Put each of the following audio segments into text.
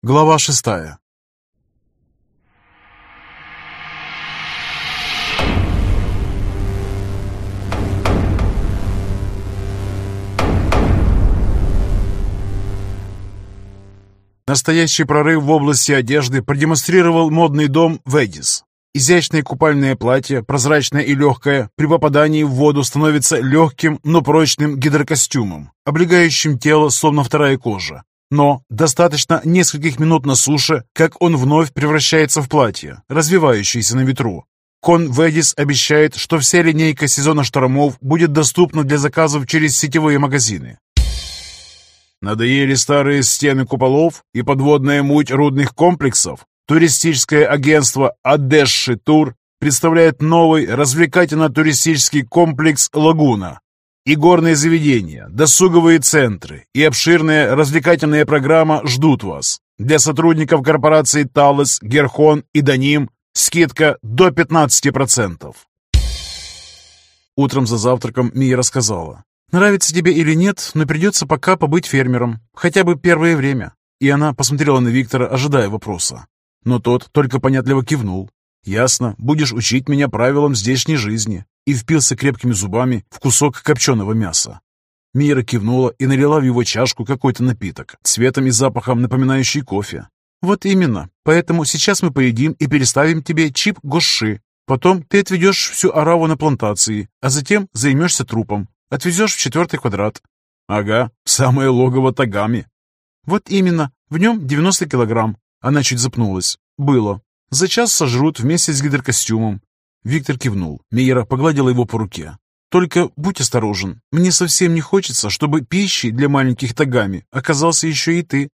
Глава 6. Настоящий прорыв в области одежды продемонстрировал модный дом «Ведис». Изящное купальное платье, прозрачное и легкое, при попадании в воду становится легким, но прочным гидрокостюмом, облегающим тело, словно вторая кожа. Но достаточно нескольких минут на суше, как он вновь превращается в платье, развивающееся на ветру. Кон Ведис обещает, что вся линейка сезона штормов будет доступна для заказов через сетевые магазины. Надоели старые стены куполов и подводная муть рудных комплексов? Туристическое агентство «Одесши Тур» представляет новый развлекательно-туристический комплекс «Лагуна». И горные заведения, досуговые центры и обширная развлекательная программа ждут вас. Для сотрудников корпораций «Талос», «Герхон» и «Даним» скидка до 15%. Утром за завтраком Мия рассказала: «Нравится тебе или нет, но придется пока побыть фермером, хотя бы первое время». И она посмотрела на Виктора, ожидая вопроса. Но тот только понятливо кивнул. «Ясно, будешь учить меня правилам здешней жизни», и впился крепкими зубами в кусок копченого мяса. Мира кивнула и налила в его чашку какой-то напиток, цветом и запахом напоминающий кофе. «Вот именно, поэтому сейчас мы поедим и переставим тебе чип Гоши. Потом ты отведешь всю ораву на плантации, а затем займешься трупом. Отвезешь в 4-й квадрат». «Ага, в самое логово Тагами». «Вот именно, в нем 90 килограмм». Она чуть запнулась. «Было. За час сожрут вместе с гидрокостюмом». Виктор кивнул. Мейера погладила его по руке. «Только будь осторожен. Мне совсем не хочется, чтобы пищей для маленьких Тагами оказался еще и ты».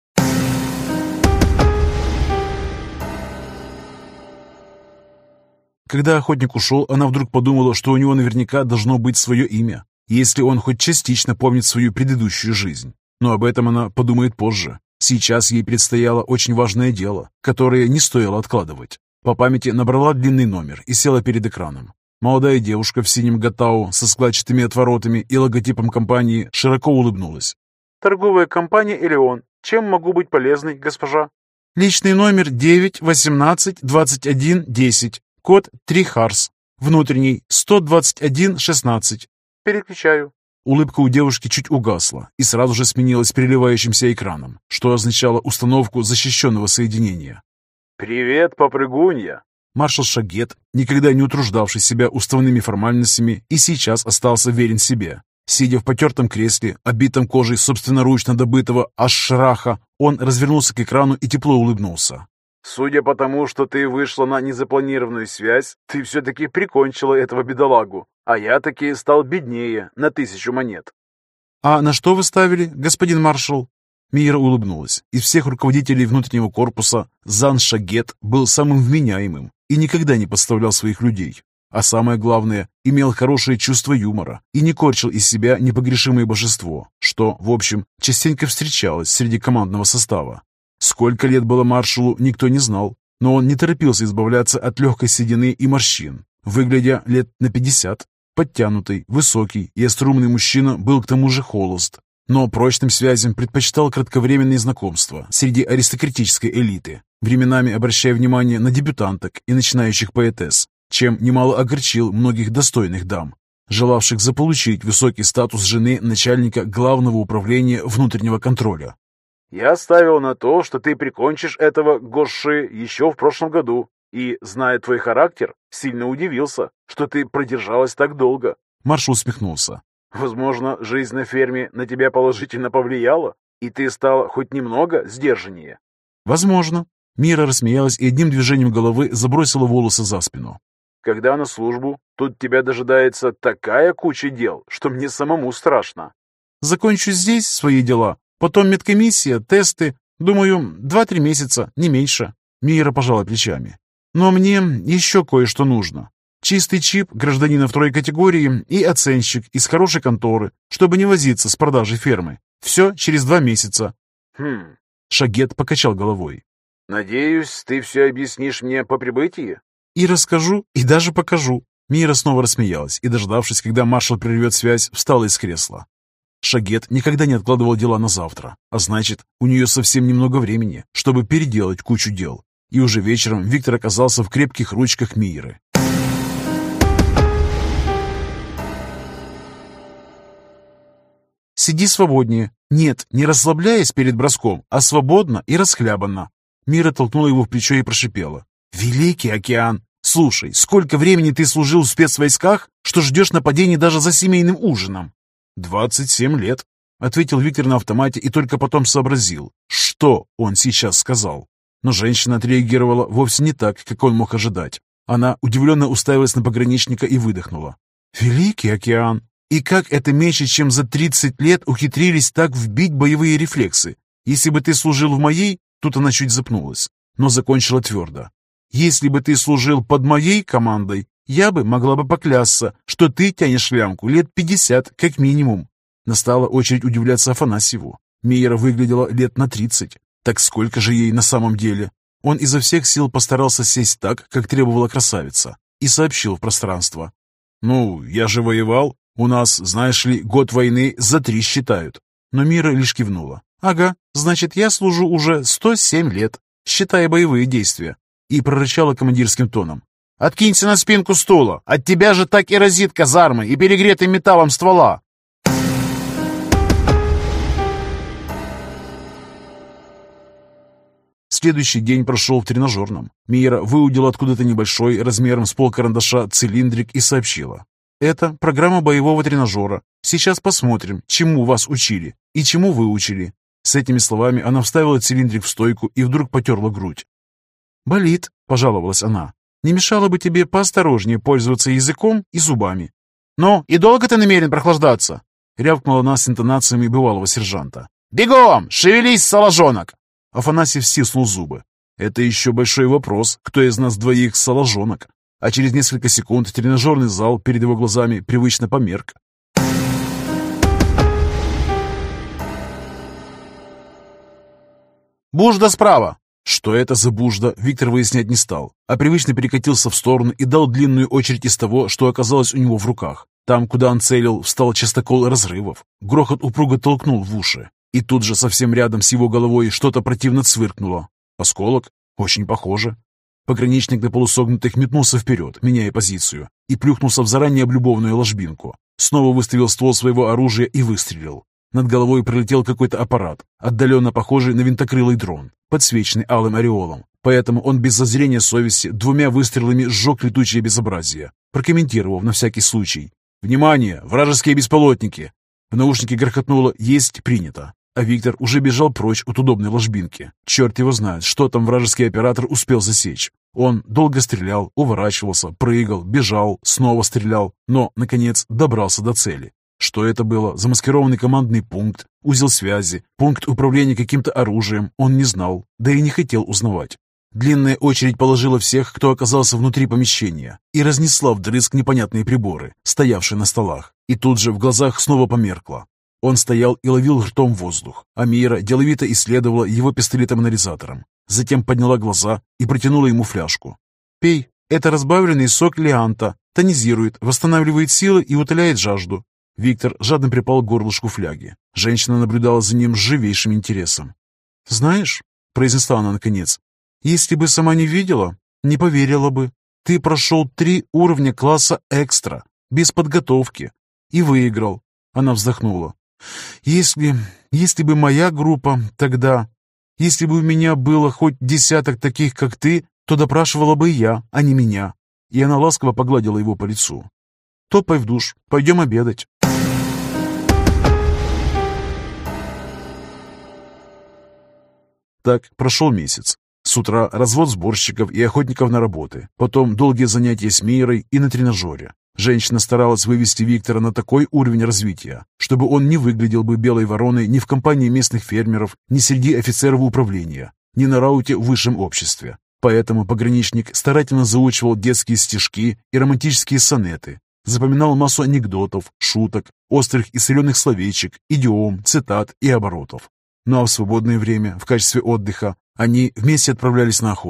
Когда охотник ушел, она вдруг подумала, что у него наверняка должно быть свое имя, если он хоть частично помнит свою предыдущую жизнь. Но об этом она подумает позже. Сейчас ей предстояло очень важное дело, которое не стоило откладывать. По памяти набрала длинный номер и села перед экраном. Молодая девушка в синем гатау со складчатыми отворотами и логотипом компании широко улыбнулась. «Торговая компания «Элеон». Чем могу быть полезной, госпожа?» «Личный номер 9 18 21 10, код 3 Харс, внутренний 121 16». «Переключаю». Улыбка у девушки чуть угасла и сразу же сменилась переливающимся экраном, что означало установку защищенного соединения. «Привет, попрыгунья!» Маршал Шагет, никогда не утруждавший себя уставными формальностями, и сейчас остался верен себе. Сидя в потертом кресле, обитом кожей собственноручно добытого ашраха, он развернулся к экрану и тепло улыбнулся. «Судя по тому, что ты вышла на незапланированную связь, ты все-таки прикончила этого бедолагу, а я таки стал беднее на 1000 монет». «А на что вы ставили, господин маршал?» Мира улыбнулась. Из всех руководителей внутреннего корпуса Зан Шагет был самым вменяемым и никогда не подставлял своих людей. А самое главное, имел хорошее чувство юмора и не корчил из себя непогрешимое божество, что, в общем, частенько встречалось среди командного состава. Сколько лет было маршалу, никто не знал, но он не торопился избавляться от легкой седины и морщин. Выглядя лет на 50, подтянутый, высокий и острумный мужчина был к тому же холост, но прочным связям предпочитал кратковременные знакомства среди аристократической элиты, временами обращая внимание на дебютанток и начинающих поэтесс, чем немало огорчил многих достойных дам, желавших заполучить высокий статус жены начальника главного управления внутреннего контроля. «Я ставил на то, что ты прикончишь этого Гоши еще в прошлом году, и, зная твой характер, сильно удивился, что ты продержалась так долго». Маршал усмехнулся. «Возможно, жизнь на ферме на тебя положительно повлияла, и ты стала хоть немного сдержаннее». «Возможно». Мира рассмеялась и одним движением головы забросила волосы за спину. «Когда на службу, тут тебя дожидается такая куча дел, что мне самому страшно». «Закончу здесь свои дела, потом медкомиссия, тесты. Думаю, 2-3 месяца, не меньше». Мира пожала плечами. «Но мне еще кое-что нужно. Чистый чип гражданина второй категории и оценщик из хорошей конторы, чтобы не возиться с продажей фермы. Все через 2 месяца». Шагет покачал головой. «Надеюсь, ты все объяснишь мне по прибытии?» «И расскажу, и даже покажу». Мира снова рассмеялась и, дождавшись, когда маршал прервет связь, встала из кресла. Шагет никогда не откладывал дела на завтра, а значит, у нее совсем немного времени, чтобы переделать кучу дел. И уже вечером Виктор оказался в крепких ручках Мииры. «Сиди свободнее. Нет, не расслабляясь перед броском, а свободно и расхлябанно». Мира толкнула его в плечо и прошипела. «Великий океан! Слушай, сколько времени ты служил в спецвойсках, что ждешь нападений даже за семейным ужином?» 27 лет», — ответил Виктор на автомате и только потом сообразил, что он сейчас сказал. Но женщина отреагировала вовсе не так, как он мог ожидать. Она удивленно уставилась на пограничника и выдохнула. «Великий океан! И как это меньше, чем за 30 лет ухитрились так вбить боевые рефлексы? Если бы ты служил в моей...» Тут она чуть запнулась, но закончила твердо. «Если бы ты служил под моей командой, я бы могла бы поклясться, что ты тянешь лямку лет 50, как минимум». Настала очередь удивляться Афанасьеву. Миира выглядела лет на 30. Так сколько же ей на самом деле? Он изо всех сил постарался сесть так, как требовала красавица, и сообщил в пространство. «Ну, я же воевал. У нас, знаешь ли, год войны за 3 считают». Но Мира лишь кивнула. «Ага, значит, я служу уже 107 лет, считая боевые действия», и прорычала командирским тоном. «Откинься на спинку стула! От тебя же так и разит казармой и перегретым металлом ствола!» Следующий день прошел в тренажерном. Мира выудила откуда-то небольшой, размером с полкарандаша, цилиндрик и сообщила. «Это программа боевого тренажера. Сейчас посмотрим, чему вас учили и чему вы учили». С этими словами она вставила цилиндрик в стойку и вдруг потерла грудь. «Болит», — пожаловалась она. «Не мешало бы тебе поосторожнее пользоваться языком и зубами». «Ну, и долго ты намерен прохлаждаться?» — рявкнула она с интонациями бывалого сержанта. «Бегом! Шевелись, соложонок!» Афанасьев стиснул зубы. «Это еще большой вопрос, кто из нас двоих соложонок». А через несколько секунд тренажерный зал перед его глазами привычно померк. «Бужда справа!» Что это за бужда, Виктор выяснять не стал, а привычно перекатился в сторону и дал длинную очередь из того, что оказалось у него в руках. Там, куда он целил, встал частокол разрывов. Грохот упруго толкнул в уши. И тут же совсем рядом с его головой что-то противно цвыркнуло. Осколок? Очень похоже. Пограничник на полусогнутых метнулся вперед, меняя позицию, и плюхнулся в заранее облюбованную ложбинку. Снова выставил ствол своего оружия и выстрелил. Над головой пролетел какой-то аппарат, отдаленно похожий на винтокрылый дрон, подсвеченный алым ореолом. Поэтому он без зазрения совести 2 выстрелами сжег летучее безобразие, прокомментировав на всякий случай. «Внимание! Вражеские беспилотники!» В наушнике грохотнуло «Есть принято». А Виктор уже бежал прочь от удобной ложбинки. Черт его знает, что там вражеский оператор успел засечь. Он долго стрелял, уворачивался, прыгал, бежал, снова стрелял, но, наконец, добрался до цели. Что это было? Замаскированный командный пункт, узел связи, пункт управления каким-то оружием, он не знал, да и не хотел узнавать. Длинная очередь положила всех, кто оказался внутри помещения, и разнесла вдрызг непонятные приборы, стоявшие на столах, и тут же в глазах снова померкло. Он стоял и ловил ртом воздух, а Мира деловито исследовала его пистолетом-анализатором. Затем подняла глаза и протянула ему фляжку. «Пей, это разбавленный сок лианта, тонизирует, восстанавливает силы и утоляет жажду». Виктор жадно припал к горлышку фляги. Женщина наблюдала за ним с живейшим интересом. «Знаешь», — произнесла она наконец, — «если бы сама не видела, не поверила бы. Ты прошел 3 уровня класса экстра, без подготовки, и выиграл». Она вздохнула. Если бы моя группа тогда... Если бы у меня было хоть 10 таких, как ты, то допрашивала бы я, а не меня». И она ласково погладила его по лицу. «Топай в душ, пойдем обедать». Так прошел месяц. С утра развод сборщиков и охотников на работы, потом долгие занятия с Мирой и на тренажере. Женщина старалась вывести Виктора на такой уровень развития, чтобы он не выглядел бы белой вороной ни в компании местных фермеров, ни среди офицеров управления, ни на рауте в высшем обществе. Поэтому пограничник старательно заучивал детские стишки и романтические сонеты, запоминал массу анекдотов, шуток, острых и соленых словечек, идиом, цитат и оборотов. Ну а в свободное время, в качестве отдыха, они вместе отправлялись на охоту.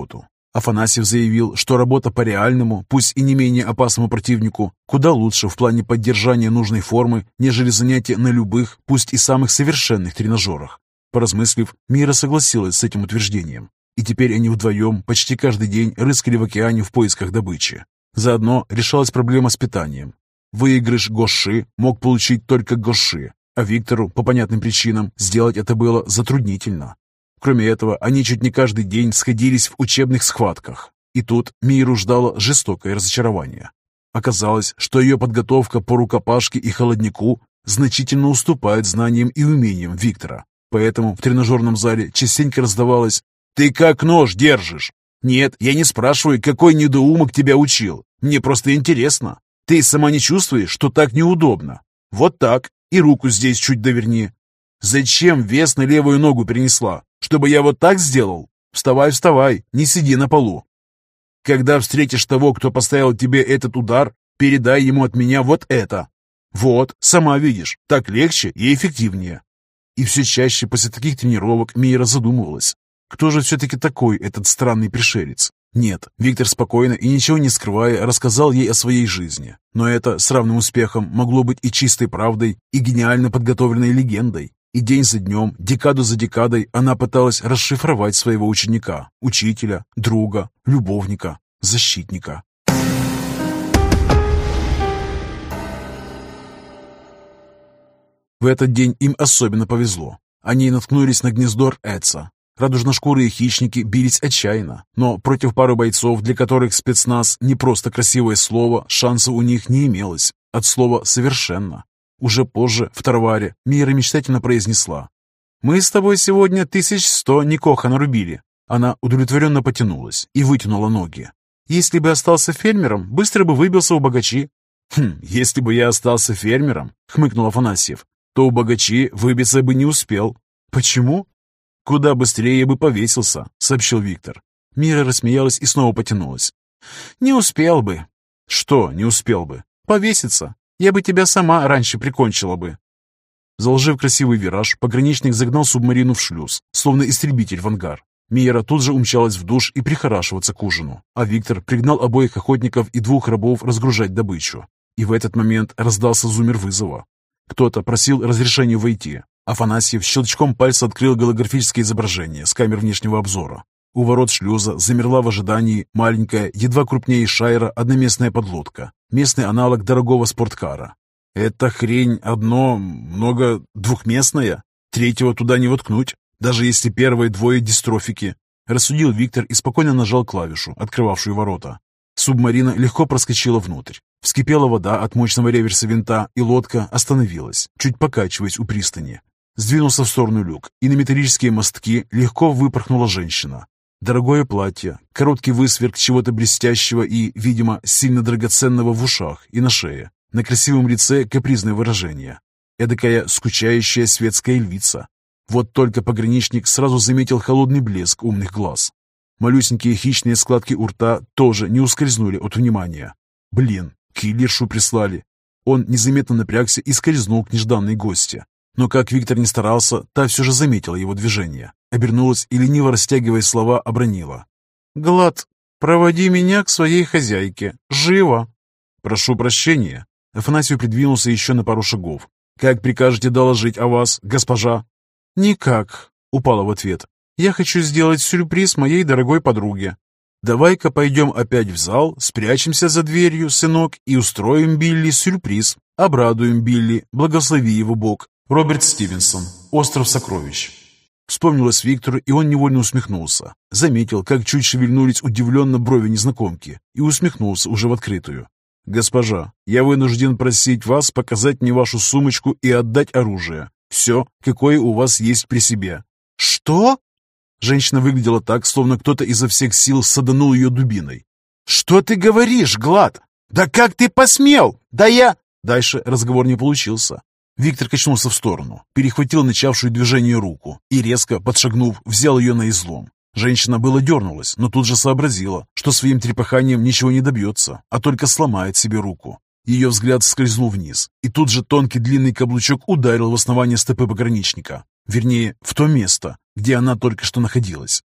Афанасьев заявил, что работа по реальному, пусть и не менее опасному противнику, куда лучше в плане поддержания нужной формы, нежели занятия на любых, пусть и самых совершенных тренажерах. Поразмыслив, Мира согласилась с этим утверждением. И теперь они вдвоем почти каждый день рыскали в океане в поисках добычи. Заодно решалась проблема с питанием. Выигрыш Гоши мог получить только Гоши, а Виктору, по понятным причинам, сделать это было затруднительно. Кроме этого, они чуть не каждый день сходились в учебных схватках. И тут Миру ждало жестокое разочарование. Оказалось, что ее подготовка по рукопашке и холоднику значительно уступает знаниям и умениям Виктора. Поэтому в тренажерном зале частенько раздавалось: «Ты как нож держишь?» «Нет, я не спрашиваю, какой недоумок тебя учил. Мне просто интересно. Ты сама не чувствуешь, что так неудобно? Вот так, и руку здесь чуть доверни. Зачем вес на левую ногу перенесла? Чтобы я вот так сделал? Вставай, вставай, не сиди на полу. Когда встретишь того, кто поставил тебе этот удар, передай ему от меня вот это. Вот, сама видишь, так легче и эффективнее». И все чаще после таких тренировок Мира задумывалась, кто же все-таки такой этот странный пришелец. Нет, Виктор спокойно и ничего не скрывая рассказал ей о своей жизни. Но это с равным успехом могло быть и чистой правдой, и гениально подготовленной легендой. И день за днем, декаду за декадой она пыталась расшифровать своего ученика, учителя, друга, любовника, защитника. В этот день им особенно повезло. Они наткнулись на гнездо Эца. Радужношкурые хищники бились отчаянно, но против пары бойцов, для которых спецназ не просто красивое слово, шансов у них не имелось. От слова «совершенно». Уже позже, в Тарваре, Мира мечтательно произнесла: «Мы с тобой сегодня 1100 Никоха нарубили». Она удовлетворенно потянулась и вытянула ноги. «Если бы остался фермером, быстро бы выбился у богачи». «Если бы я остался фермером», — хмыкнул Афанасьев, «то у богачи выбиться бы не успел». «Почему?» «Куда быстрее бы повесился», — сообщил Виктор. Мира рассмеялась и снова потянулась. «Не успел бы». «Что не успел бы?» «Повеситься. Я бы тебя сама раньше прикончила бы». Заложив красивый вираж, пограничник загнал субмарину в шлюз, словно истребитель в ангар. Мира тут же умчалась в душ и прихорашиваться к ужину, а Виктор пригнал обоих охотников и 2 рабов разгружать добычу. И в этот момент раздался зуммер вызова. Кто-то просил разрешения войти. Афанасьев щелчком пальца открыл голографическое изображение с камер внешнего обзора. У ворот шлюза замерла в ожидании маленькая, едва крупнее Шайра, одноместная подлодка, местный аналог дорогого спорткара. «Эта хрень много двухместная? Третьего туда не воткнуть, даже если первые 2 дистрофики», рассудил Виктор и спокойно нажал клавишу, открывавшую ворота. Субмарина легко проскочила внутрь. Вскипела вода от мощного реверса винта, и лодка остановилась, чуть покачиваясь у пристани. Сдвинулся в сторону люк, и на металлические мостки легко выпорхнула женщина. Дорогое платье, короткий высверк чего-то блестящего и, видимо, сильно драгоценного в ушах и на шее. На красивом лице капризное выражение. Эдакая скучающая светская львица. Вот только пограничник сразу заметил холодный блеск умных глаз. Малюсенькие хищные складки у рта тоже не ускользнули от внимания. Блин, киллершу прислали. Он незаметно напрягся и скользнул к нежданной гости. Но как Виктор не старался, та все же заметила его движение. Обернулась и, лениво растягивая слова, обронила: «Глад, проводи меня к своей хозяйке. Живо!» «Прошу прощения». Афанасьев придвинулся еще на пару шагов. «Как прикажете доложить о вас, госпожа?» «Никак», — упала в ответ. «Я хочу сделать сюрприз моей дорогой подруге. Давай-ка пойдем опять в зал, спрячемся за дверью, сынок, и устроим Билли сюрприз. Обрадуем Билли, благослови его Бог». Роберт Стивенсон. «Остров сокровищ». Вспомнилось Виктору, и он невольно усмехнулся. Заметил, как чуть шевельнулись удивленно брови незнакомки, и усмехнулся уже в открытую. «Госпожа, я вынужден просить вас показать мне вашу сумочку и отдать оружие. Все, какое у вас есть при себе». «Что?» Женщина выглядела так, словно кто-то изо всех сил саданул ее дубиной. «Что ты говоришь, Глад? Да как ты посмел? Да я...» Дальше разговор не получился. Виктор качнулся в сторону, перехватил начавшую движение руку и, резко подшагнув, взял ее на излом. Женщина было дернулась, но тут же сообразила, что своим трепыханием ничего не добьется, а только сломает себе руку. Ее взгляд скользнул вниз, и тут же тонкий длинный каблучок ударил в основание стопы пограничника. Вернее, в то место, где она только что находилась.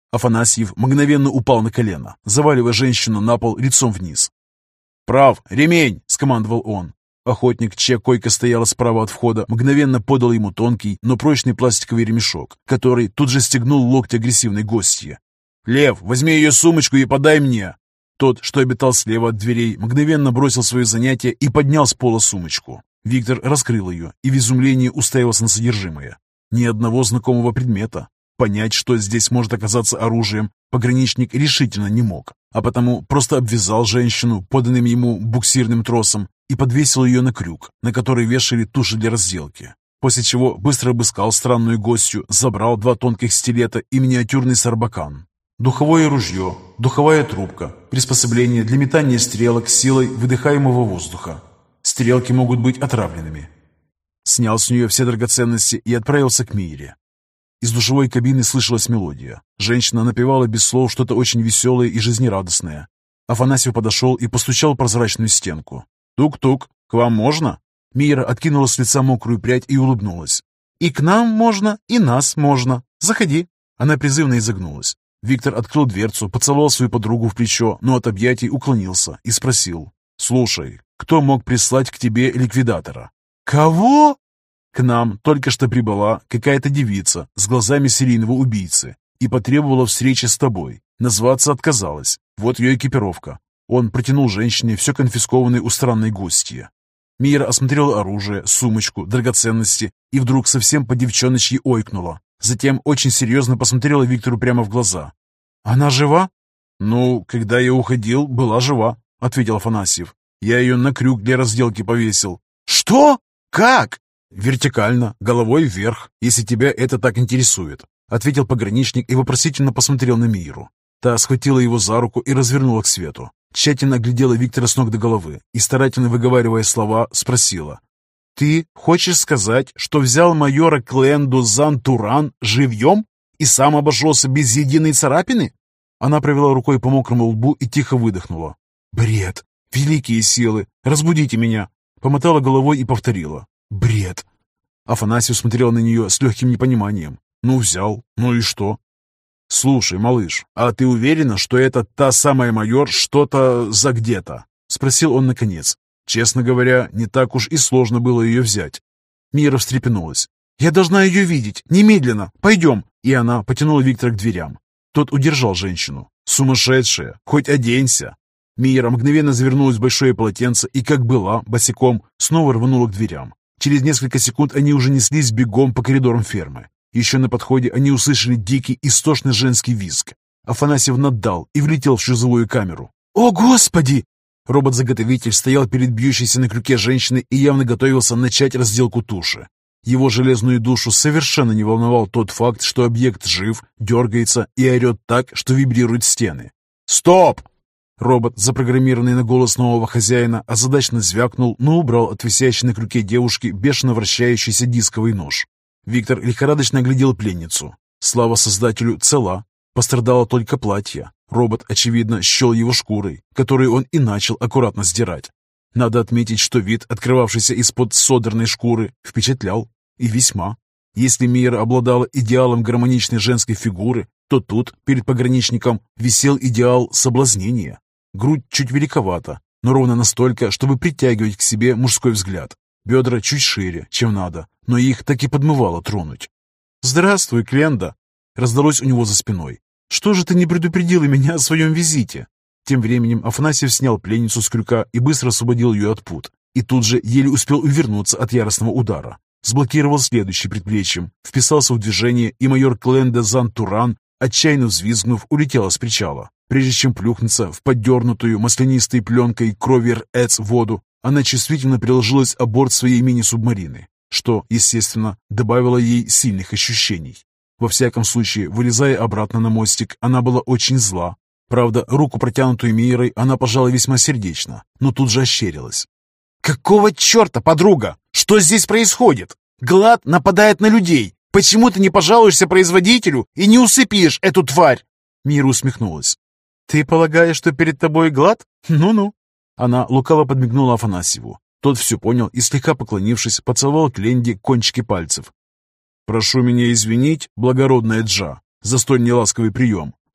Афанасьев мгновенно упал на колено, заваливая женщину на пол лицом вниз. «Прав, ремень!» — скомандовал он. Охотник, чья койка стояла справа от входа, мгновенно подал ему тонкий, но прочный пластиковый ремешок, который тут же стегнул локти агрессивной гостьи. «Лев, возьми ее сумочку и подай мне!» Тот, что обитал слева от дверей, мгновенно бросил свое занятие и поднял с пола сумочку. Виктор раскрыл ее и в изумлении уставился на содержимое. Ни одного знакомого предмета. Понять, что здесь может оказаться оружием, пограничник решительно не мог, а потому просто обвязал женщину поданным ему буксирным тросом и подвесил ее на крюк, на который вешали туши для разделки. После чего быстро обыскал странную гостью, забрал 2 тонких стилета и миниатюрный сарбакан. Духовое ружье, духовая трубка, приспособление для метания стрелок силой выдыхаемого воздуха. Стрелки могут быть отравленными. Снял с нее все драгоценности и отправился к Мире. Из душевой кабины слышалась мелодия. Женщина напевала без слов что-то очень веселое и жизнерадостное. Афанасьев подошел и постучал в прозрачную стенку. «Тук-тук, к вам можно?» Мира откинула с лица мокрую прядь и улыбнулась. «И к нам можно, и нас можно. Заходи». Она призывно изогнулась. Виктор открыл дверцу, поцеловал свою подругу в плечо, но от объятий уклонился и спросил. «Слушай, кто мог прислать к тебе ликвидатора?» «Кого?» «К нам только что прибыла какая-то девица с глазами серийного убийцы и потребовала встречи с тобой. Назваться отказалась. Вот ее экипировка». Он протянул женщине все конфискованное у странной гостьи. Мира осмотрела оружие, сумочку, драгоценности и вдруг совсем по-девчоночьи ойкнула. Затем очень серьезно посмотрела Виктору прямо в глаза. «Она жива?» «Ну, когда я уходил, была жива», — ответил Афанасьев. «Я ее на крюк для разделки повесил». «Что? Как?» «Вертикально, головой вверх, если тебя это так интересует», — ответил пограничник и вопросительно посмотрел на Миру. Та схватила его за руку и развернула к свету. Тщательно оглядела Виктора с ног до головы и, старательно выговаривая слова, спросила. «Ты хочешь сказать, что взял майора Кленду Зан-Туран живьем и сам обошелся без единой царапины?» Она провела рукой по мокрому лбу и тихо выдохнула. «Бред! Великие силы! Разбудите меня!» Помотала головой и повторила. «Бред!» Афанасьев смотрел на нее с легким непониманием. «Ну, взял. Ну и что?» «Слушай, малыш, а ты уверена, что это та самая майор что-то за где-то?» Спросил он наконец. Честно говоря, не так уж и сложно было ее взять. Мира встрепенулась. «Я должна ее видеть! Немедленно! Пойдем!» И она потянула Виктора к дверям. Тот удержал женщину. «Сумасшедшая! Хоть оденься!» Мира мгновенно завернулась в большое полотенце и, как была, босиком, снова рванула к дверям. Через несколько секунд они уже неслись бегом по коридорам фермы. Еще на подходе они услышали дикий, истошный женский визг. Афанасьев наддал и влетел в шлюзовую камеру. «О, Господи!» Робот-заготовитель стоял перед бьющейся на крюке женщиной и явно готовился начать разделку туши. Его железную душу совершенно не волновал тот факт, что объект жив, дергается и орет так, что вибрируют стены. «Стоп!» Робот, запрограммированный на голос нового хозяина, озадаченно звякнул, но убрал от висящей на крюке девушки бешено вращающийся дисковый нож. Виктор лихорадочно оглядел пленницу. Слава создателю, цела. Пострадало только платье. Робот, очевидно, счел его шкурой, которую он и начал аккуратно сдирать. Надо отметить, что вид, открывавшийся из-под содранной шкуры, впечатлял. И весьма. Если Мира обладала идеалом гармоничной женской фигуры, то тут, перед пограничником, висел идеал соблазнения. Грудь чуть великовата, но ровно настолько, чтобы притягивать к себе мужской взгляд. Бедра чуть шире, чем надо, но их так и подмывало тронуть. «Здравствуй, Кленда!» раздалось у него за спиной. «Что же ты не предупредила меня о своем визите?» Тем временем Афанасьев снял пленницу с крюка и быстро освободил ее от пут. И тут же еле успел увернуться от яростного удара. Сблокировал следующий предплечьем, вписался в движение, и майор Кленда Зан-Туран, отчаянно взвизгнув, улетела с причала. Прежде чем плюхнуться в поддернутую маслянистой пленкой кровер-эц воду, она чувствительно приложилась о борт своей мини-субмарины, что, естественно, добавило ей сильных ощущений. Во всяком случае, вылезая обратно на мостик, она была очень зла. Правда, руку, протянутую Мирой, она пожала весьма сердечно, но тут же ощерилась. «Какого черта, подруга? Что здесь происходит? Глад нападает на людей. Почему ты не пожалуешься производителю и не усыпишь эту тварь?» Мира усмехнулась. «Ты полагаешь, что перед тобой Глад? Ну-ну». Она лукаво подмигнула Афанасьеву. Тот все понял и, слегка поклонившись, поцеловал Кленде кончики пальцев. «Прошу меня извинить, благородная Джа, за столь неласковый прием,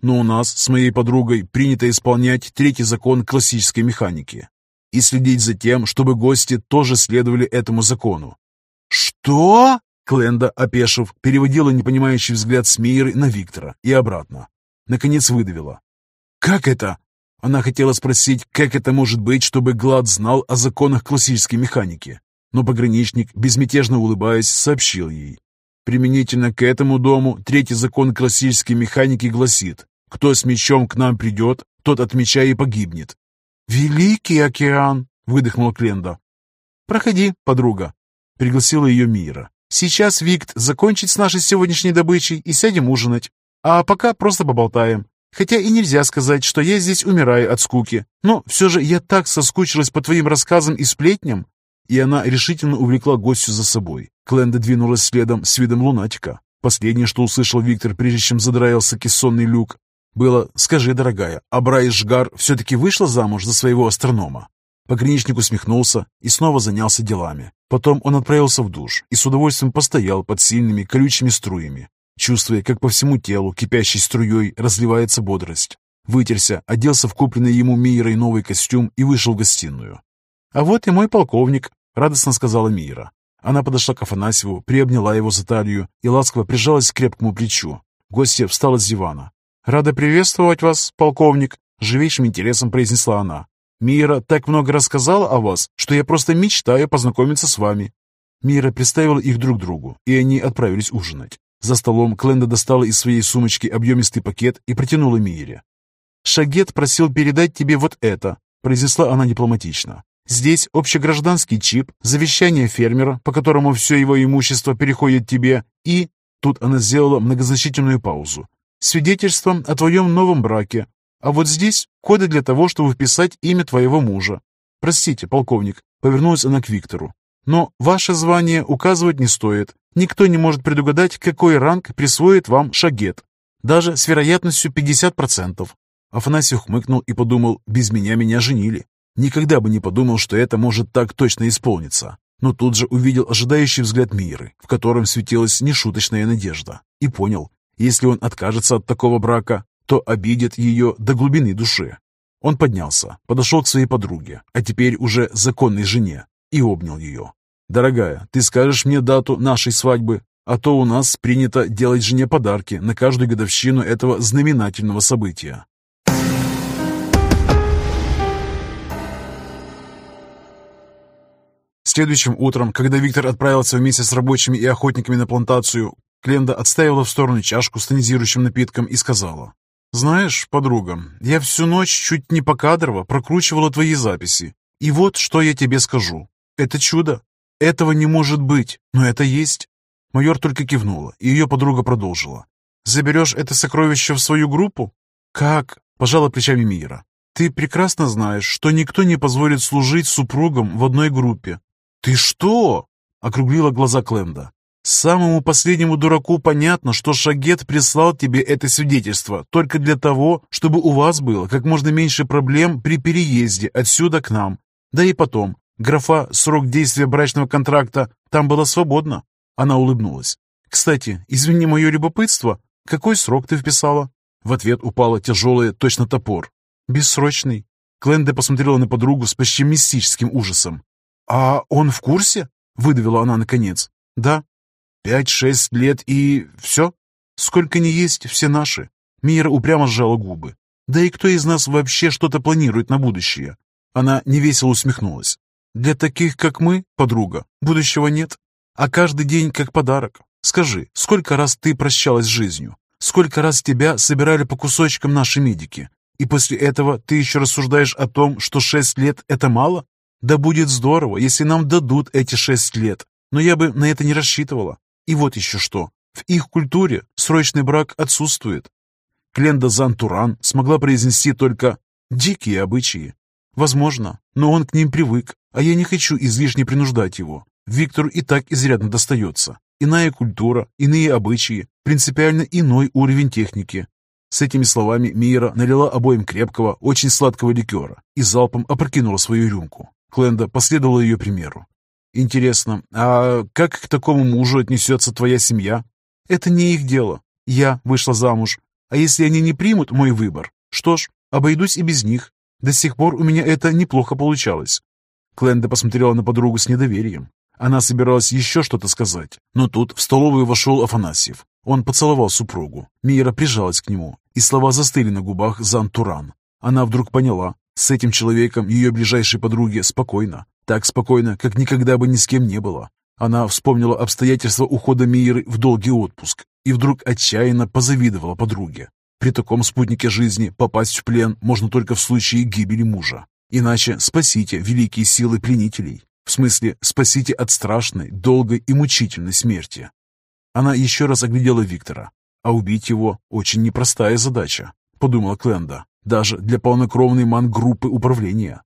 но у нас с моей подругой принято исполнять третий закон классической механики и следить за тем, чтобы гости тоже следовали этому закону». «Что?» Кленда, опешив, переводила непонимающий взгляд с Миры на Виктора и обратно. Наконец выдавила: «Как это?» Она хотела спросить, как это может быть, чтобы Глад знал о законах классической механики, но пограничник, безмятежно улыбаясь, сообщил ей: «Применительно к этому дому третий закон классической механики гласит: кто с мечом к нам придет, тот от меча и погибнет». «Великий океан!» — выдохнула Кленда. «Проходи, подруга», — пригласила ее Мира. «Сейчас Викт закончит с нашей сегодняшней добычей и сядем ужинать. А пока просто поболтаем. Хотя и нельзя сказать, что я здесь умираю от скуки. Но все же я так соскучилась по твоим рассказам и сплетням». И она решительно увлекла гостью за собой. Кленда двинулась следом с видом лунатика. Последнее, что услышал Виктор, прежде чем задраился кессонный люк, было: «Скажи, дорогая, а Брайс Жгар все-таки вышла замуж за своего астронома?» Пограничник усмехнулся и снова занялся делами. Потом он отправился в душ и с удовольствием постоял под сильными колючими струями, чувствуя, как по всему телу кипящей струей разливается бодрость. Вытерся, оделся в купленный ему Мирой новый костюм и вышел в гостиную. «А вот и мой полковник», — радостно сказала Мира. Она подошла к Афанасьеву, приобняла его за талию и ласково прижалась к крепкому плечу. Гостья встала с дивана. «Рада приветствовать вас, полковник», — живейшим интересом произнесла она. «Мира так много рассказала о вас, что я просто мечтаю познакомиться с вами». Мира представила их друг другу, и они отправились ужинать. За столом Кленда достала из своей сумочки объемистый пакет и протянула Мире. «Шагет просил передать тебе вот это», — произнесла она дипломатично. «Здесь общегражданский чип, завещание фермера, по которому все его имущество переходит тебе, и...» Тут она сделала многозначительную паузу. «Свидетельство о твоем новом браке. А вот здесь коды для того, чтобы вписать имя твоего мужа. Простите, полковник», — повернулась она к Виктору. «Но ваше звание указывать не стоит. Никто не может предугадать, какой ранг присвоит вам Шагет. Даже с вероятностью 50%. Афанасий хмыкнул и подумал: без меня женили. Никогда бы не подумал, что это может так точно исполниться. Но тут же увидел ожидающий взгляд Миры, в котором светилась нешуточная надежда. И понял: если он откажется от такого брака, то обидит ее до глубины души. Он поднялся, подошел к своей подруге, а теперь уже законной жене, и обнял ее. «Дорогая, ты скажешь мне дату нашей свадьбы? А то у нас принято делать жене подарки на каждую годовщину этого знаменательного события». Следующим утром, когда Виктор отправился вместе с рабочими и охотниками на плантацию, Кленда отставила в сторону чашку с тонизирующим напитком и сказала: «Знаешь, подруга, я всю ночь чуть не покадрово прокручивала твои записи. И вот что я тебе скажу. Это чудо. Этого не может быть, но это есть». Майор только кивнула, и ее подруга продолжила: «Заберешь это сокровище в свою группу?» «Как?» – пожала плечами Мира. «Ты прекрасно знаешь, что никто не позволит служить супругам в одной группе». «Ты что?» – округлила глаза Кленда. «Самому последнему дураку понятно, что Шагет прислал тебе это свидетельство только для того, чтобы у вас было как можно меньше проблем при переезде отсюда к нам. Да и потом, графа «Срок действия брачного контракта» там была свободна». Она улыбнулась. «Кстати, извини мое любопытство, какой срок ты вписала?» В ответ упала тяжелая, точно топор. «Бессрочный». Кленда посмотрела на подругу с почти мистическим ужасом. «А он в курсе?» — выдавила она наконец. «Да». 5-6 лет и все? Сколько ни есть, все наши». Мира упрямо сжала губы. «Да и кто из нас вообще что-то планирует на будущее?» Она невесело усмехнулась. «Для таких, как мы, подруга, будущего нет. А каждый день как подарок. Скажи, сколько раз ты прощалась с жизнью? Сколько раз тебя собирали по кусочкам наши медики? И после этого ты еще рассуждаешь о том, что 6 лет — это мало? Да будет здорово, если нам дадут эти 6 лет. Но я бы на это не рассчитывала. И вот еще что. В их культуре срочный брак отсутствует». Кленда Зан-Туран смогла произнести только «дикие обычаи». Возможно, но он к ним привык, а я не хочу излишне принуждать его. Виктору и так изрядно достается. Иная культура, иные обычаи, принципиально иной уровень техники. С этими словами Мира налила обоим крепкого, очень сладкого ликера и залпом опрокинула свою рюмку. Кленда последовала ее примеру. «Интересно, а как к такому мужу отнесется твоя семья?» «Это не их дело. Я вышла замуж, А если они не примут мой выбор? Что ж, обойдусь и без них. До сих пор у меня это неплохо получалось». Кленда посмотрела на подругу с недоверием. Она собиралась еще что-то сказать, но тут в столовую вошел Афанасьев. Он поцеловал супругу. Мира прижалась к нему, и слова застыли на губах Зан Туран. Она вдруг поняла, с этим человеком ее ближайшей подруге спокойно, так спокойно, как никогда бы ни с кем не было. Она вспомнила обстоятельства ухода Миры в долгий отпуск и вдруг отчаянно позавидовала подруге. При таком спутнике жизни попасть в плен можно только в случае гибели мужа. Иначе спасите великие силы пленителей. В смысле, спасите от страшной, долгой и мучительной смерти. Она еще раз оглядела Виктора. А убить его очень непростая задача, подумала Кленда, даже для полнокровной ман-группы управления.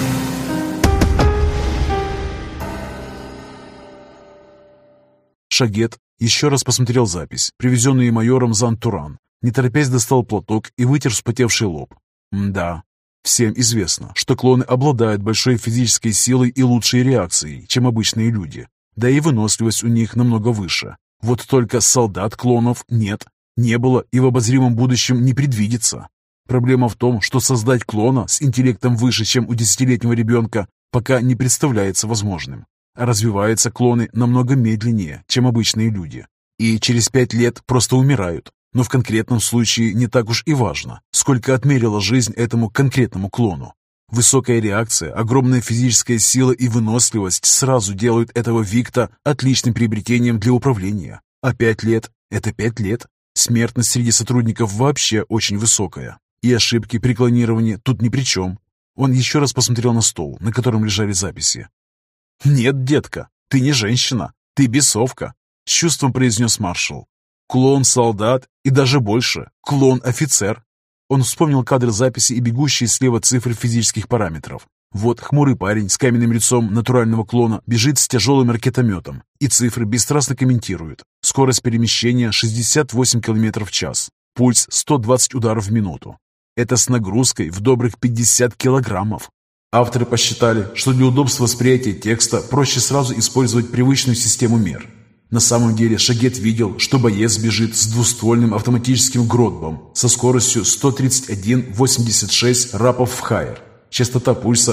Шагет еще раз посмотрел запись, привезенную майором Зан Туран, не торопясь достал платок и вытер вспотевший лоб. Да, всем известно, что клоны обладают большой физической силой и лучшей реакцией, чем обычные люди, да и выносливость у них намного выше. Вот только солдат клонов нет, не было и в обозримом будущем не предвидится. Проблема в том, что создать клона с интеллектом выше, чем у 10-летнего ребенка, пока не представляется возможным. А развиваются клоны намного медленнее, чем обычные люди. И через 5 лет просто умирают. Но в конкретном случае не так уж и важно, сколько отмерила жизнь этому конкретному клону. Высокая реакция, огромная физическая сила и выносливость сразу делают этого Викта отличным приобретением для управления. А 5 лет – это 5 лет. Смертность среди сотрудников вообще очень высокая. И ошибки при клонировании тут ни при чем. Он еще раз посмотрел на стол, на котором лежали записи. «Нет, детка, ты не женщина, ты бесовка», – с чувством произнес маршал. «Клон-солдат и даже больше, клон-офицер». Он вспомнил кадры записи и бегущие слева цифры физических параметров. Вот хмурый парень с каменным лицом натурального клона бежит с тяжелым ракетометом, и цифры бесстрастно комментируют. Скорость перемещения 68 км в час, пульс 120 ударов в минуту. Это с нагрузкой в добрых 50 килограммов. Авторы посчитали, что для удобства восприятия текста проще сразу использовать привычную систему мер. На самом деле Шагет видел, что боец бежит с двуствольным автоматическим гротбом со скоростью 131,86 рапов в хайер, частота пульса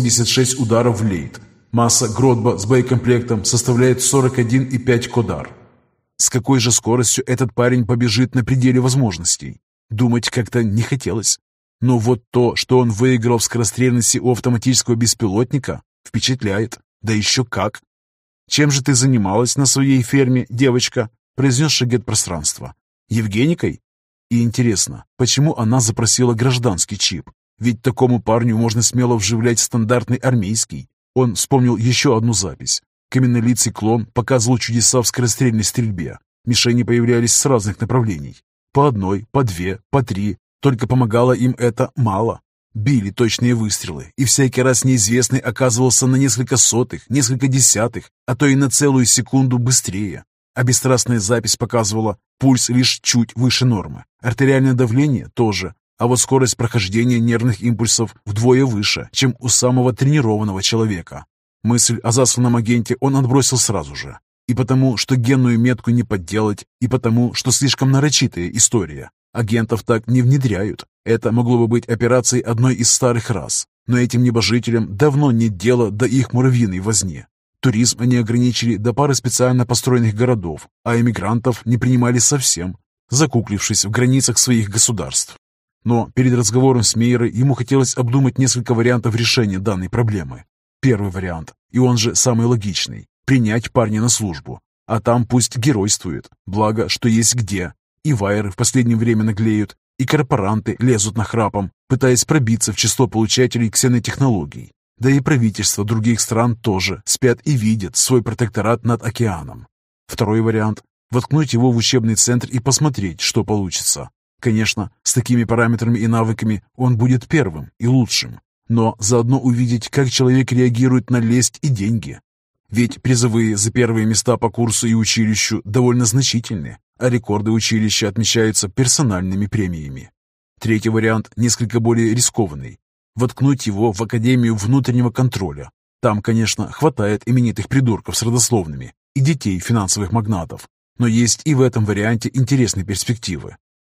86 ударов в лейт, масса гротба с боекомплектом составляет 41,5 кодар. С какой же скоростью этот парень побежит на пределе возможностей? Думать как-то не хотелось. Но вот то, что он выиграл в скорострельности у автоматического беспилотника, впечатляет. Да еще как! «Чем же ты занималась на своей ферме, девочка?» – произнес Шагет пространство. «Евгеникой?» И интересно, почему она запросила гражданский чип? Ведь такому парню можно смело вживлять стандартный армейский. Он вспомнил еще одну запись. Каменнолицый клон показывал чудеса в скорострельной стрельбе. Мишени появлялись с разных направлений. По одной, по две, по три. Только помогало им это мало. Били точные выстрелы, и всякий раз неизвестный оказывался на несколько сотых, несколько десятых, а то и на целую секунду быстрее. А бесстрастная запись показывала пульс лишь чуть выше нормы, артериальное давление тоже, а вот скорость прохождения нервных импульсов вдвое выше, чем у самого тренированного человека. Мысль о засланном агенте он отбросил сразу же. И потому, что генную метку не подделать, и потому, что слишком нарочитая история. Агентов так не внедряют. Это могло бы быть операцией одной из старых рас. Но этим небожителям давно нет дела до их муравьиной возни. Туризм они ограничили до пары специально построенных городов, а эмигрантов не принимали совсем, закуклившись в границах своих государств. Но перед разговором с Мейерой ему хотелось обдумать несколько вариантов решения данной проблемы. Первый вариант, и он же самый логичный, принять парня на службу. А там пусть геройствует, благо, что есть где. И вайеры в последнее время наглеют, и корпоранты лезут нахрапом, пытаясь пробиться в число получателей ксенотехнологий. Да и правительства других стран тоже спят и видят свой протекторат над океаном. Второй вариант – воткнуть его в учебный центр и посмотреть, что получится. Конечно, с такими параметрами и навыками он будет первым и лучшим, но заодно увидеть, как человек реагирует на лесть и деньги. Ведь призовые за первые места по курсу и училищу довольно значительны, а рекорды училища отмечаются персональными премиями. Третий вариант несколько более рискованный. Воткнуть его в Академию внутреннего контроля. Там, конечно, хватает именитых придурков с родословными и детей финансовых магнатов. Но есть и в этом варианте интересные перспективы.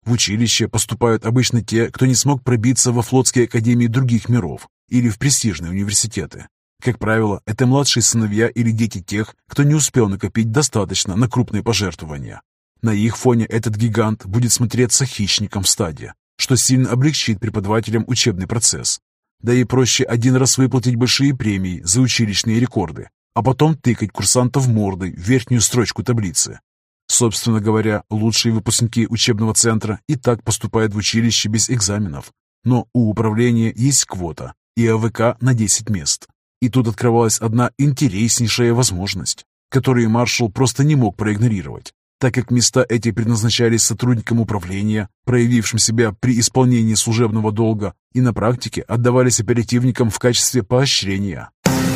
В училище поступают обычно те, кто не смог пробиться во флотские академии других миров или в престижные университеты. Как правило, это младшие сыновья или дети тех, кто не успел накопить достаточно на крупные пожертвования. На их фоне этот гигант будет смотреться хищником в стаде, что сильно облегчит преподавателям учебный процесс. Да и проще один раз выплатить большие премии за училищные рекорды, а потом тыкать курсантов мордой в верхнюю строчку таблицы. Собственно говоря, лучшие выпускники учебного центра и так поступают в училище без экзаменов. Но у управления есть квота и АВК на 10 мест. И тут открывалась одна интереснейшая возможность, которую маршал просто не мог проигнорировать, так как места эти предназначались сотрудникам управления, проявившим себя при исполнении служебного долга, и на практике отдавались оперативникам в качестве поощрения.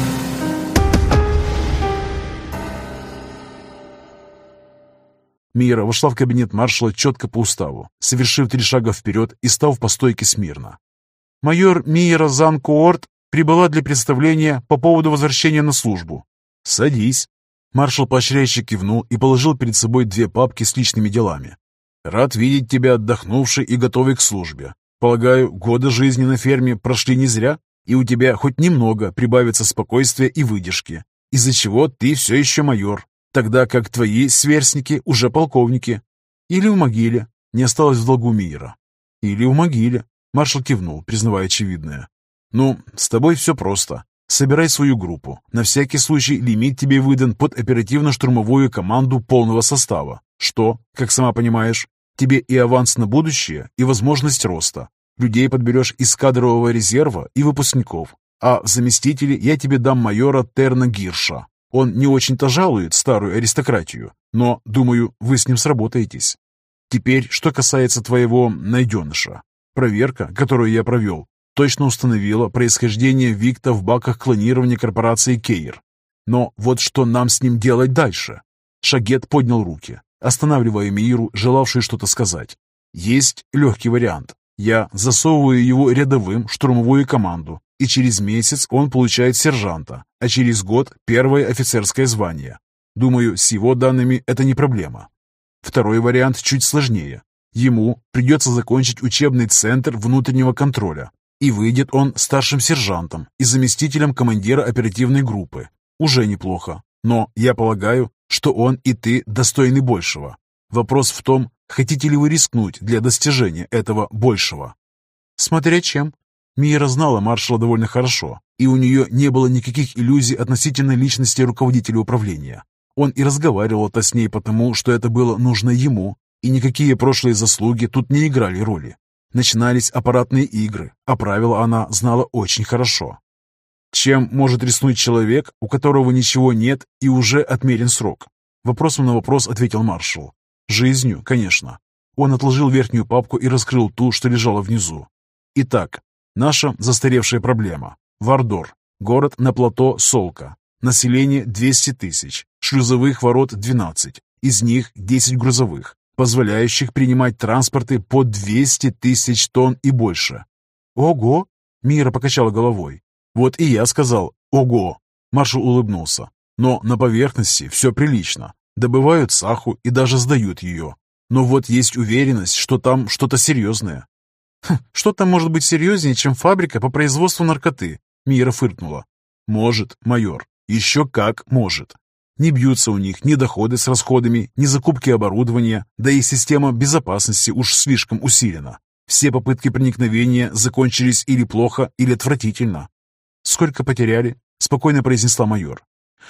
Мира вошла в кабинет маршала четко по уставу, совершив 3 шага вперед и став по стойке смирно. «Майор Мира Занкуорт прибыла для представления по поводу возвращения на службу». «Садись». Маршал поощряюще кивнул и положил перед собой 2 папки с личными делами. «Рад видеть тебя отдохнувший и готовый к службе. Полагаю, годы жизни на ферме прошли не зря, и у тебя хоть немного прибавится спокойствия и выдержки, из-за чего ты все еще майор, тогда как твои сверстники уже полковники. Или в могиле», — не осталось в долгу Мира. «Или в могиле», — маршал кивнул, признавая очевидное. «Ну, с тобой все просто. Собирай свою группу. На всякий случай лимит тебе выдан под оперативно-штурмовую команду полного состава. Что, как сама понимаешь, тебе и аванс на будущее, и возможность роста. Людей подберешь из кадрового резерва и выпускников. А в заместители я тебе дам майора Терна Гирша. Он не очень-то жалует старую аристократию, но, думаю, вы с ним сработаетесь. Теперь, что касается твоего найденыша. Проверка, которую я провел, точно установила происхождение Викта в баках клонирования корпорации Кейр. Но вот что нам с ним делать дальше? Шагет поднял руки, останавливая Миру, желавшую что-то сказать. Есть легкий вариант. Я засовываю его рядовым в штурмовую команду, и через месяц он получает сержанта, а через год первое офицерское звание. Думаю, с его данными это не проблема. Второй вариант чуть сложнее. Ему придется закончить учебный центр внутреннего контроля, и выйдет он старшим сержантом и заместителем командира оперативной группы. Уже неплохо, но я полагаю, что он и ты достойны большего. Вопрос в том, хотите ли вы рискнуть для достижения этого большего. Смотря чем. Мира знала маршала довольно хорошо, и у нее не было никаких иллюзий относительно личности руководителя управления. Он и разговаривал-то с ней потому, что это было нужно ему, и никакие прошлые заслуги тут не играли роли. Начинались аппаратные игры, а правила она знала очень хорошо. Чем может рискнуть человек, у которого ничего нет и уже отмерен срок? Вопросом на вопрос ответил маршал. Жизнью, конечно. Он отложил верхнюю папку и раскрыл ту, что лежала внизу. Итак, наша застаревшая проблема. Вардор. Город на плато Солка. Население 200 тысяч. Шлюзовых ворот 12. Из них 10 грузовых, позволяющих принимать транспорты по 200 тысяч тонн и больше. Ого! Мира покачала головой. Вот и я сказал «Ого!» Маршал улыбнулся. Но на поверхности все прилично. Добывают саху и даже сдают ее. Но вот есть уверенность, что там что-то серьезное. «Что там может быть серьезнее, чем фабрика по производству наркоты?» Мира фыркнула. «Может, майор. Еще как может. Не бьются у них ни доходы с расходами, ни закупки оборудования, да и система безопасности уж слишком усилена. Все попытки проникновения закончились или плохо, или отвратительно». «Сколько потеряли?» — спокойно произнесла майор.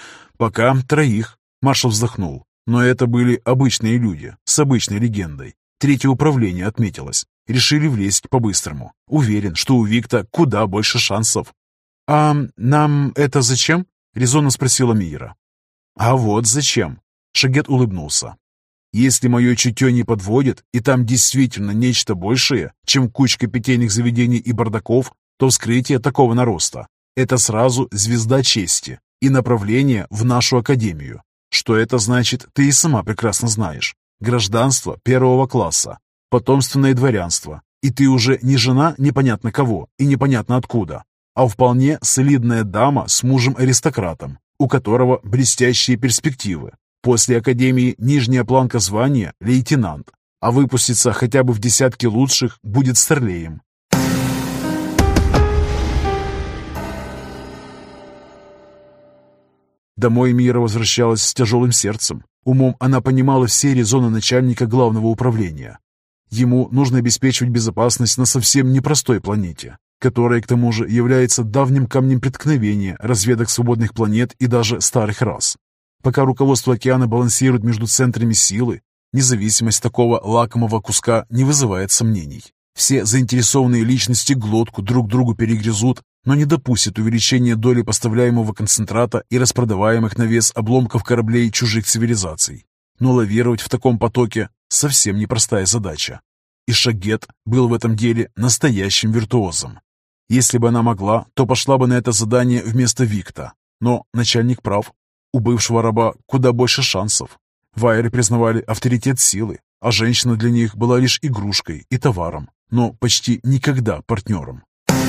«Пока 3», — маршал вздохнул. «Но это были обычные люди, с обычной легендой. 3-е управление отметилось. Решили влезть по-быстрому. Уверен, что у Викта куда больше шансов». «А нам это зачем?» — резонно спросила Мира. «А вот зачем?» — Шагет улыбнулся. «Если мое чутье не подводит, и там действительно нечто большее, чем кучка питейных заведений и бардаков, то вскрытие такого нароста — это сразу звезда чести и направление в нашу академию. Что это значит, ты и сама прекрасно знаешь. Гражданство 1-го класса, потомственное дворянство, и ты уже не жена непонятно кого и непонятно откуда, а вполне солидная дама с мужем-аристократом, у которого блестящие перспективы. После академии нижняя планка звания — лейтенант. а выпуститься хотя бы в десятки лучших будет старлеем. Домой Мира возвращалась с тяжелым сердцем. Умом она понимала все резоны начальника главного управления. Ему нужно обеспечивать безопасность на совсем непростой планете, которая, к тому же, является давним камнем преткновения разведок свободных планет и даже старых рас. Пока руководство океана балансирует между центрами силы, независимость такого лакомого куска не вызывает сомнений. Все заинтересованные личности глотку друг другу перегрызут, но не допустят увеличения доли поставляемого концентрата и распродаваемых на вес обломков кораблей чужих цивилизаций. Но лавировать в таком потоке совсем непростая задача. И Шагет был в этом деле настоящим виртуозом. Если бы она могла, то пошла бы на это задание вместо Викта. Но начальник прав. У бывшего раба куда больше шансов. Вайеры признавали авторитет силы, а женщина для них была лишь игрушкой и товаром, но почти никогда партнером.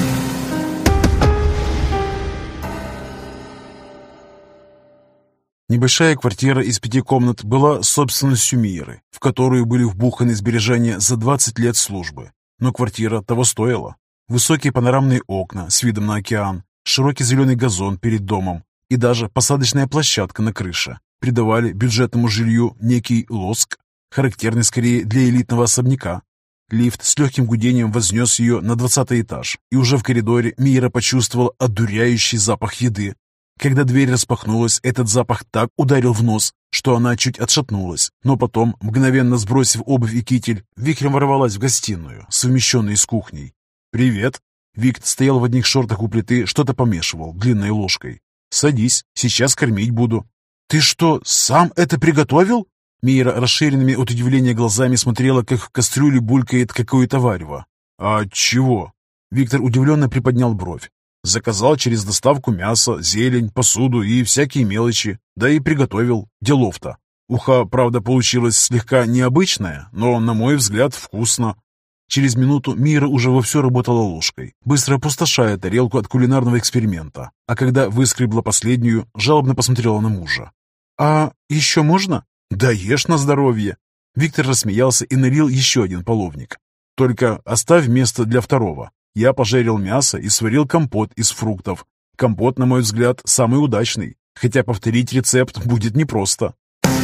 Небольшая квартира из 5 комнат была собственностью Миры, в которую были вбуханы сбережения за 20 лет службы. Но квартира того стоила. Высокие панорамные окна с видом на океан, широкий зеленый газон перед домом и даже посадочная площадка на крыше придавали бюджетному жилью некий лоск, характерный скорее для элитного особняка. Лифт с легким гудением вознес ее на 20-й этаж, и уже в коридоре Мира почувствовала одуряющий запах еды. Когда дверь распахнулась, этот запах так ударил в нос, что она чуть отшатнулась, но потом, мгновенно сбросив обувь и китель, вихрем ворвалась в гостиную, совмещенную с кухней. «Привет!» Викт стоял в одних шортах у плиты, что-то помешивал длинной ложкой. «Садись, сейчас кормить буду». «Ты что, сам это приготовил?» Мира расширенными от удивления глазами смотрела, как в кастрюле булькает какое-то варево. «А чего?» Виктор удивленно приподнял бровь. «Заказал через доставку мясо, зелень, посуду и всякие мелочи, да и приготовил. Делов-то. Уха, правда, получилось слегка необычное, но, на мой взгляд, вкусно». Через минуту Мира уже вовсю работала ложкой, быстро опустошая тарелку от кулинарного эксперимента, а когда выскребла последнюю, жалобно посмотрела на мужа. «А еще можно?» «Да ешь на здоровье!» Виктор рассмеялся и налил еще один половник. «Только оставь место для второго. Я пожарил мясо и сварил компот из фруктов. Компот, на мой взгляд, самый удачный, хотя повторить рецепт будет непросто».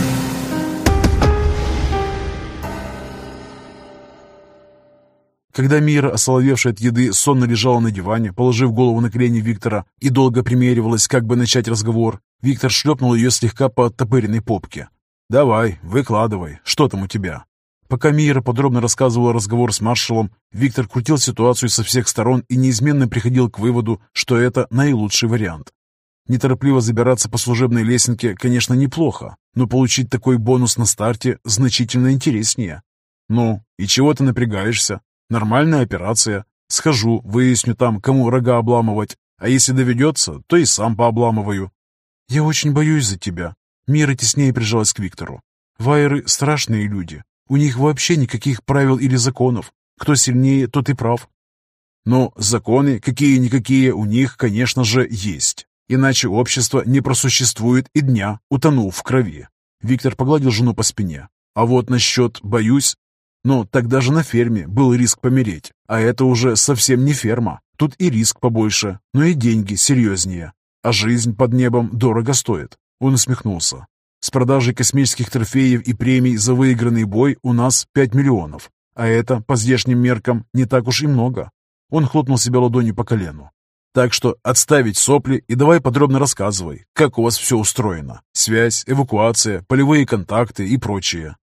Когда Мира, осоловевшая от еды, сонно лежала на диване, положив голову на колени Виктора и долго примеривалась, как бы начать разговор, Виктор шлепнул ее слегка по оттопыренной попке. «Давай, выкладывай, что там у тебя?» Пока Мира подробно рассказывала разговор с маршалом, Виктор крутил ситуацию со всех сторон и неизменно приходил к выводу, что это наилучший вариант. Неторопливо забираться по служебной лесенке, конечно, неплохо, но получить такой бонус на старте значительно интереснее. «Ну, и чего ты напрягаешься? Нормальная операция. Схожу, выясню там, кому рога обламывать, а если доведется, то и сам пообламываю». «Я очень боюсь за тебя». Мира теснее прижалась к Виктору. «Вайеры — страшные люди. У них вообще никаких правил или законов. Кто сильнее, тот и прав». «Но законы, какие-никакие, у них, конечно же, есть. Иначе общество не просуществует и дня, утонув в крови». Виктор погладил жену по спине. «А вот насчет «боюсь». Но тогда же на ферме был риск помереть, а это уже совсем не ферма. Тут и риск побольше, но и деньги серьезнее. А жизнь под небом дорого стоит». Он усмехнулся. «С продажей космических трофеев и премий за выигранный бой у нас 5 миллионов, а это, по здешним меркам, не так уж и много». Он хлопнул себя ладонью по колену. «Так что отставить сопли и давай подробно рассказывай, как у вас все устроено. Связь, эвакуация, полевые контакты и прочее.